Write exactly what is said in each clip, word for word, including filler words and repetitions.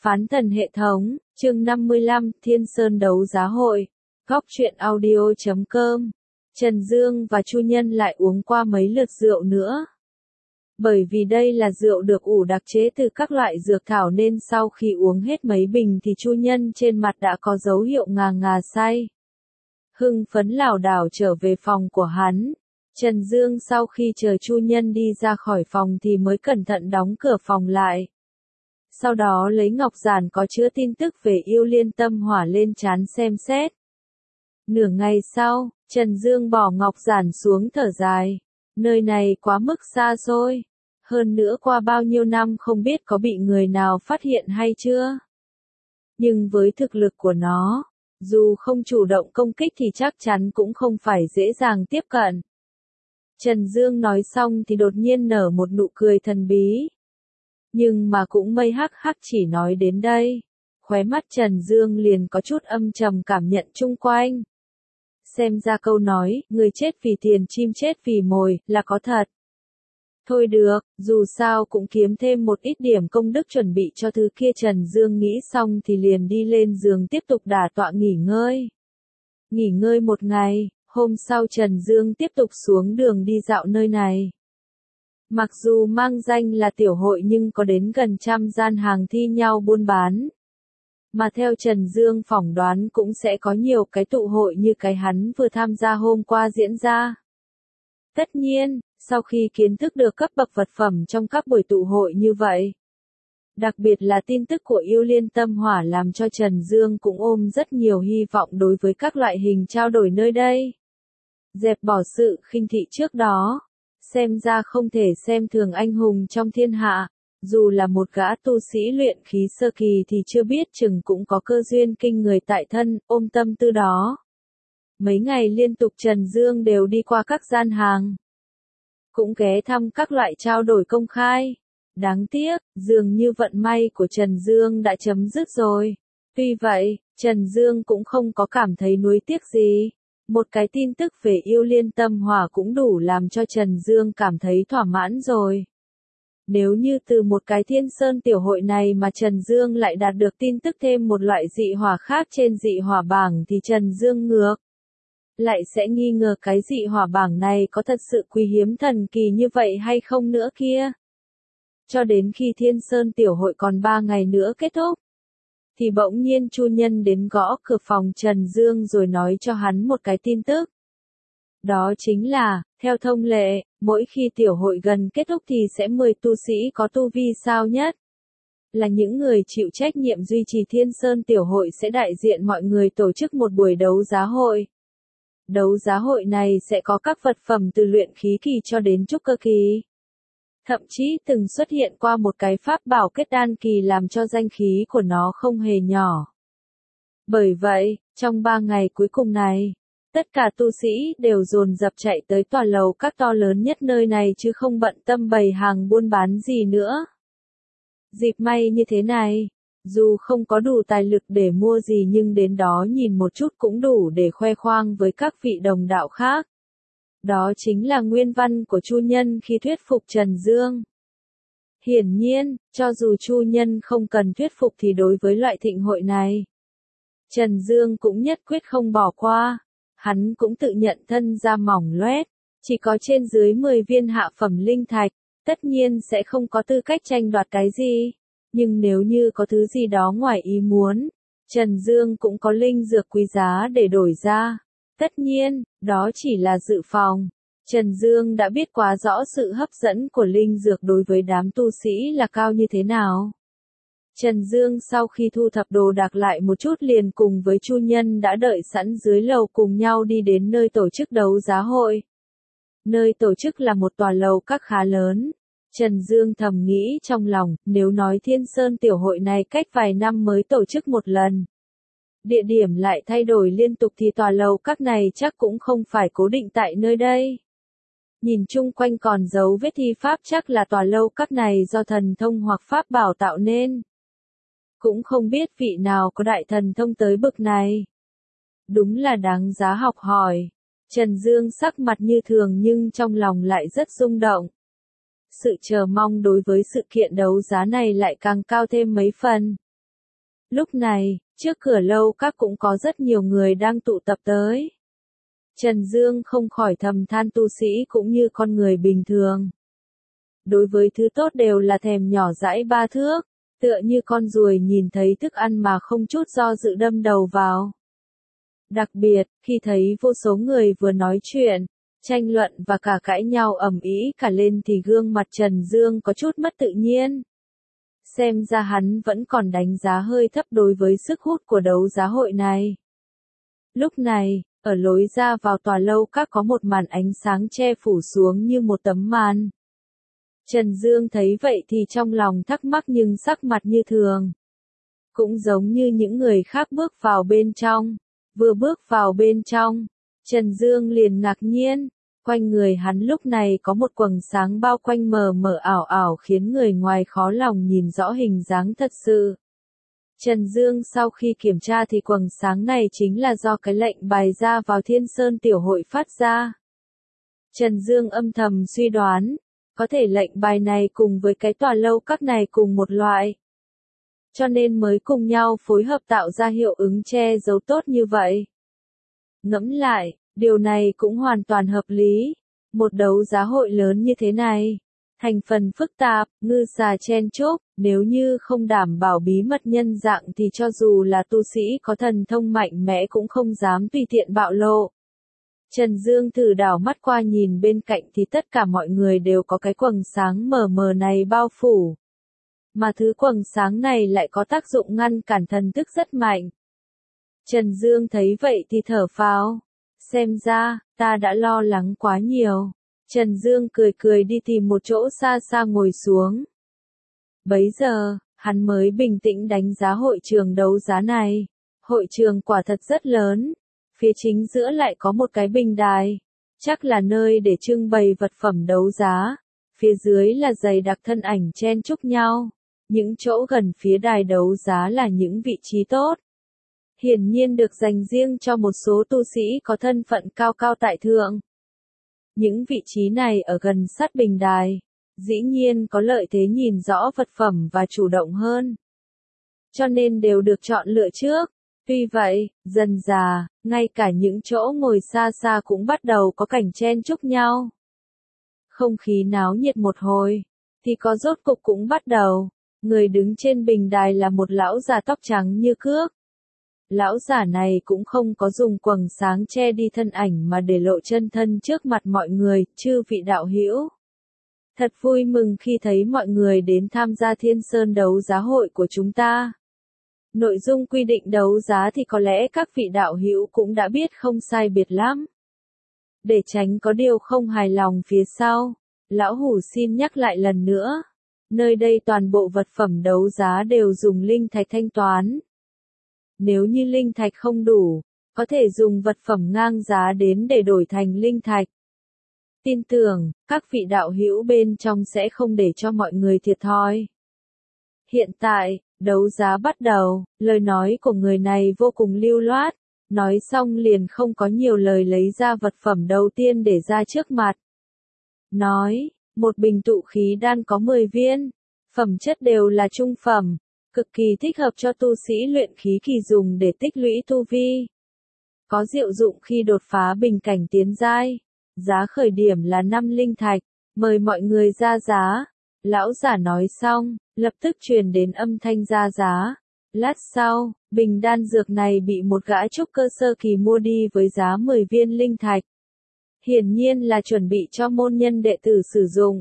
Phán thần hệ thống, chương năm mươi lăm, Thiên Sơn đấu giá hội. Góc truyện audio chấm com. Trần Dương và Chu Nhân lại uống qua mấy lượt rượu nữa. Bởi vì đây là rượu được ủ đặc chế từ các loại dược thảo nên sau khi uống hết mấy bình thì Chu Nhân trên mặt đã có dấu hiệu ngà ngà say. Hưng phấn lảo đảo trở về phòng của hắn. Trần Dương sau khi chờ Chu Nhân đi ra khỏi phòng thì mới cẩn thận đóng cửa phòng lại. Sau đó lấy ngọc giản có chứa tin tức về yêu liên tâm hỏa lên trán xem xét. Nửa ngày sau, Trần Dương bỏ ngọc giản xuống thở dài. Nơi này quá mức xa xôi. Hơn nữa qua bao nhiêu năm không biết có bị người nào phát hiện hay chưa. Nhưng với thực lực của nó, dù không chủ động công kích thì chắc chắn cũng không phải dễ dàng tiếp cận. Trần Dương nói xong thì đột nhiên nở một nụ cười thần bí. Nhưng mà cũng mây hắc hắc chỉ nói đến đây. Khóe mắt Trần Dương liền có chút âm trầm cảm nhận chung quanh. Xem ra câu nói, người chết vì tiền chim chết vì mồi, là có thật. Thôi được, dù sao cũng kiếm thêm một ít điểm công đức chuẩn bị cho thứ kia. Trần Dương nghĩ xong thì liền đi lên giường tiếp tục đả tọa nghỉ ngơi. Nghỉ ngơi một ngày, hôm sau Trần Dương tiếp tục xuống đường đi dạo nơi này. Mặc dù mang danh là tiểu hội nhưng có đến gần trăm gian hàng thi nhau buôn bán. Mà theo Trần Dương phỏng đoán cũng sẽ có nhiều cái tụ hội như cái hắn vừa tham gia hôm qua diễn ra. Tất nhiên, sau khi kiến thức được cấp bậc vật phẩm trong các buổi tụ hội như vậy, đặc biệt là tin tức của yêu liên tâm hỏa làm cho Trần Dương cũng ôm rất nhiều hy vọng đối với các loại hình trao đổi nơi đây. Dẹp bỏ sự khinh thị trước đó. Xem ra không thể xem thường anh hùng trong thiên hạ, dù là một gã tu sĩ luyện khí sơ kỳ thì chưa biết chừng cũng có cơ duyên kinh người tại thân, ôm tâm tư đó. Mấy ngày liên tục Trần Dương đều đi qua các gian hàng, cũng ghé thăm các loại trao đổi công khai. Đáng tiếc, dường như vận may của Trần Dương đã chấm dứt rồi. Tuy vậy, Trần Dương cũng không có cảm thấy nuối tiếc gì. Một cái tin tức về yêu liên tâm hỏa cũng đủ làm cho Trần Dương cảm thấy thỏa mãn rồi. Nếu như từ một cái Thiên Sơn tiểu hội này mà Trần Dương lại đạt được tin tức thêm một loại dị hỏa khác trên dị hỏa bảng thì Trần Dương ngược lại sẽ nghi ngờ cái dị hỏa bảng này có thật sự quý hiếm thần kỳ như vậy hay không nữa kia. Cho đến khi Thiên Sơn tiểu hội còn ba ngày nữa kết thúc, thì bỗng nhiên Chu Nhân đến gõ cửa phòng Trần Dương rồi nói cho hắn một cái tin tức. Đó chính là, theo thông lệ, mỗi khi tiểu hội gần kết thúc thì sẽ mời tu sĩ có tu vi cao nhất, là những người chịu trách nhiệm duy trì Thiên Sơn tiểu hội sẽ đại diện mọi người tổ chức một buổi đấu giá hội. Đấu giá hội này sẽ có các vật phẩm từ luyện khí kỳ cho đến trúc cơ kỳ. Thậm chí từng xuất hiện qua một cái pháp bảo kết đan kỳ làm cho danh khí của nó không hề nhỏ. Bởi vậy, trong ba ngày cuối cùng này, tất cả tu sĩ đều dồn dập chạy tới tòa lầu các to lớn nhất nơi này chứ không bận tâm bày hàng buôn bán gì nữa. Dịp may như thế này, dù không có đủ tài lực để mua gì nhưng đến đó nhìn một chút cũng đủ để khoe khoang với các vị đồng đạo khác. Đó chính là nguyên văn của Chu Nhân khi thuyết phục Trần Dương. Hiển nhiên, cho dù Chu Nhân không cần thuyết phục thì đối với loại thịnh hội này, Trần Dương cũng nhất quyết không bỏ qua. Hắn cũng tự nhận thân da mỏng loét, chỉ có trên dưới mười viên hạ phẩm linh thạch, tất nhiên sẽ không có tư cách tranh đoạt cái gì. Nhưng nếu như có thứ gì đó ngoài ý muốn, Trần Dương cũng có linh dược quý giá để đổi ra. Tất nhiên, đó chỉ là dự phòng. Trần Dương đã biết quá rõ sự hấp dẫn của linh dược đối với đám tu sĩ là cao như thế nào. Trần Dương sau khi thu thập đồ đạc lại một chút liền cùng với Chu Nhân đã đợi sẵn dưới lầu cùng nhau đi đến nơi tổ chức đấu giá hội. Nơi tổ chức là một tòa lầu các khá lớn. Trần Dương thầm nghĩ trong lòng, nếu nói Thiên Sơn tiểu hội này cách vài năm mới tổ chức một lần, địa điểm lại thay đổi liên tục thì tòa lầu các này chắc cũng không phải cố định tại nơi đây. Nhìn chung quanh còn dấu vết thi pháp chắc là tòa lâu các này do thần thông hoặc pháp bảo tạo nên. Cũng không biết vị nào có đại thần thông tới bực này. Đúng là đáng giá học hỏi. Trần Dương sắc mặt như thường nhưng trong lòng lại rất rung động. Sự chờ mong đối với sự kiện đấu giá này lại càng cao thêm mấy phần. Lúc này, trước cửa lâu các cũng có rất nhiều người đang tụ tập tới. Trần Dương không khỏi thầm than tu sĩ cũng như con người bình thường. Đối với thứ tốt đều là thèm nhỏ dãi ba thước, tựa như con ruồi nhìn thấy thức ăn mà không chút do dự đâm đầu vào. Đặc biệt, khi thấy vô số người vừa nói chuyện, tranh luận và cả cãi nhau ầm ĩ cả lên thì gương mặt Trần Dương có chút mất tự nhiên. Xem ra hắn vẫn còn đánh giá hơi thấp đối với sức hút của đấu giá hội này. Lúc này, ở lối ra vào tòa lâu các có một màn ánh sáng che phủ xuống như một tấm màn. Trần Dương thấy vậy thì trong lòng thắc mắc nhưng sắc mặt như thường. Cũng giống như những người khác bước vào bên trong. Vừa bước vào bên trong, Trần Dương liền ngạc nhiên. Quanh người hắn lúc này có một quầng sáng bao quanh mờ mờ ảo ảo khiến người ngoài khó lòng nhìn rõ hình dáng thật sự. Trần Dương sau khi kiểm tra thì quầng sáng này chính là do cái lệnh bài ra vào Thiên Sơn Tiểu Hội phát ra. Trần Dương âm thầm suy đoán, có thể lệnh bài này cùng với cái tòa lâu các này cùng một loại. Cho nên mới cùng nhau phối hợp tạo ra hiệu ứng che giấu tốt như vậy. Ngẫm lại, điều này cũng hoàn toàn hợp lý. Một đấu giá hội lớn như thế này, thành phần phức tạp, ngư xà chen chúc, nếu như không đảm bảo bí mật nhân dạng thì cho dù là tu sĩ có thần thông mạnh mẽ cũng không dám tùy tiện bạo lộ. Trần Dương thử đảo mắt qua nhìn bên cạnh thì tất cả mọi người đều có cái quầng sáng mờ mờ này bao phủ. Mà thứ quầng sáng này lại có tác dụng ngăn cản thần thức rất mạnh. Trần Dương thấy vậy thì thở phào. Xem ra, ta đã lo lắng quá nhiều. Trần Dương cười cười đi tìm một chỗ xa xa ngồi xuống. Bấy giờ, hắn mới bình tĩnh đánh giá hội trường đấu giá này. Hội trường quả thật rất lớn. Phía chính giữa lại có một cái bình đài. Chắc là nơi để trưng bày vật phẩm đấu giá. Phía dưới là dày đặc thân ảnh chen chúc nhau. Những chỗ gần phía đài đấu giá là những vị trí tốt. Hiển nhiên được dành riêng cho một số tu sĩ có thân phận cao cao tại thượng. Những vị trí này ở gần sát bình đài, dĩ nhiên có lợi thế nhìn rõ vật phẩm và chủ động hơn. Cho nên đều được chọn lựa trước. Tuy vậy, dần dà, ngay cả những chỗ ngồi xa xa cũng bắt đầu có cảnh chen chúc nhau. Không khí náo nhiệt một hồi, thì có rốt cục cũng bắt đầu. Người đứng trên bình đài là một lão già tóc trắng như cước. Lão giả này cũng không có dùng quầng sáng che đi thân ảnh mà để lộ chân thân trước mặt mọi người, chư vị đạo hữu. Thật vui mừng khi thấy mọi người đến tham gia Thiên Sơn đấu giá hội của chúng ta. Nội dung quy định đấu giá thì có lẽ các vị đạo hữu cũng đã biết không sai biệt lắm. Để tránh có điều không hài lòng phía sau, lão hủ xin nhắc lại lần nữa. Nơi đây toàn bộ vật phẩm đấu giá đều dùng linh thạch thanh toán. Nếu như linh thạch không đủ, có thể dùng vật phẩm ngang giá đến để đổi thành linh thạch. Tin tưởng, các vị đạo hữu bên trong sẽ không để cho mọi người thiệt thòi. Hiện tại, đấu giá bắt đầu, lời nói của người này vô cùng lưu loát, nói xong liền không có nhiều lời lấy ra vật phẩm đầu tiên để ra trước mặt. Nói, một bình tụ khí đan có mười viên, phẩm chất đều là trung phẩm, cực kỳ thích hợp cho tu sĩ luyện khí kỳ dùng để tích lũy tu vi. Có diệu dụng khi đột phá bình cảnh tiến giai, giá khởi điểm là năm linh thạch, mời mọi người ra giá. Lão giả nói xong, lập tức truyền đến âm thanh ra giá. Lát sau, bình đan dược này bị một gã trúc cơ sơ kỳ mua đi với giá mười viên linh thạch. Hiển nhiên là chuẩn bị cho môn nhân đệ tử sử dụng.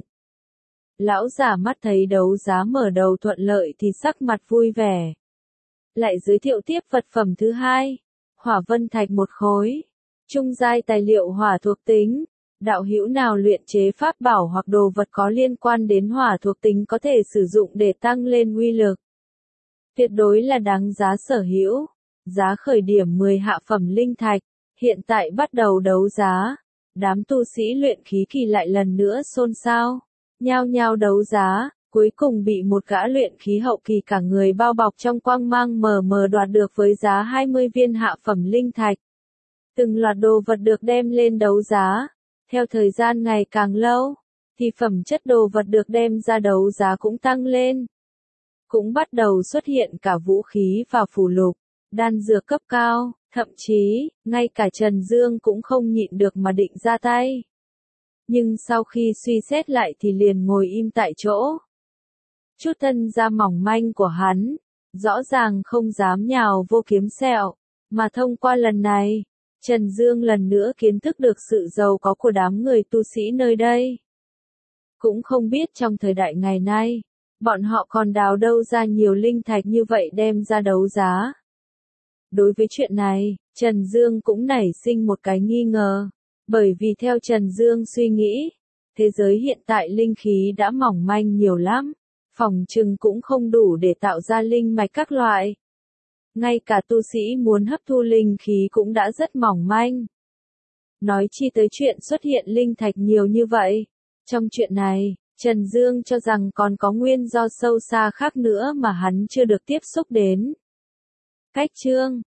Lão giả mắt thấy đấu giá mở đầu thuận lợi thì sắc mặt vui vẻ. Lại giới thiệu tiếp vật phẩm thứ hai, hỏa vân thạch một khối, trung giai tài liệu hỏa thuộc tính. Đạo hữu nào luyện chế pháp bảo hoặc đồ vật có liên quan đến hỏa thuộc tính có thể sử dụng để tăng lên uy lực. Tuyệt đối là đáng giá sở hữu. Giá khởi điểm mười hạ phẩm linh thạch, hiện tại bắt đầu đấu giá. Đám tu sĩ luyện khí kỳ lại lần nữa xôn xao, nhao nhao đấu giá, cuối cùng bị một gã luyện khí hậu kỳ cả người bao bọc trong quang mang mờ mờ đoạt được với giá hai mươi viên hạ phẩm linh thạch. Từng loạt đồ vật được đem lên đấu giá. Theo thời gian ngày càng lâu, thì phẩm chất đồ vật được đem ra đấu giá cũng tăng lên. cũng bắt đầu xuất hiện cả vũ khí và phù lục, đan dược cấp cao, thậm chí, ngay cả Trần Dương cũng không nhịn được mà định ra tay. Nhưng sau khi suy xét lại thì liền ngồi im tại chỗ. Chút thân da mỏng manh của hắn, rõ ràng không dám nhào vô kiếm sẹo, mà thông qua lần này, Trần Dương lần nữa kiến thức được sự giàu có của đám người tu sĩ nơi đây. Cũng không biết trong thời đại ngày nay, bọn họ còn đào đâu ra nhiều linh thạch như vậy đem ra đấu giá. Đối với chuyện này, Trần Dương cũng nảy sinh một cái nghi ngờ, bởi vì theo Trần Dương suy nghĩ, thế giới hiện tại linh khí đã mỏng manh nhiều lắm, phỏng chừng cũng không đủ để tạo ra linh mạch các loại. Ngay cả tu sĩ muốn hấp thu linh khí cũng đã rất mỏng manh. Nói chi tới chuyện xuất hiện linh thạch nhiều như vậy. Trong chuyện này, Trần Dương cho rằng còn có nguyên do sâu xa khác nữa mà hắn chưa được tiếp xúc đến. Cách chương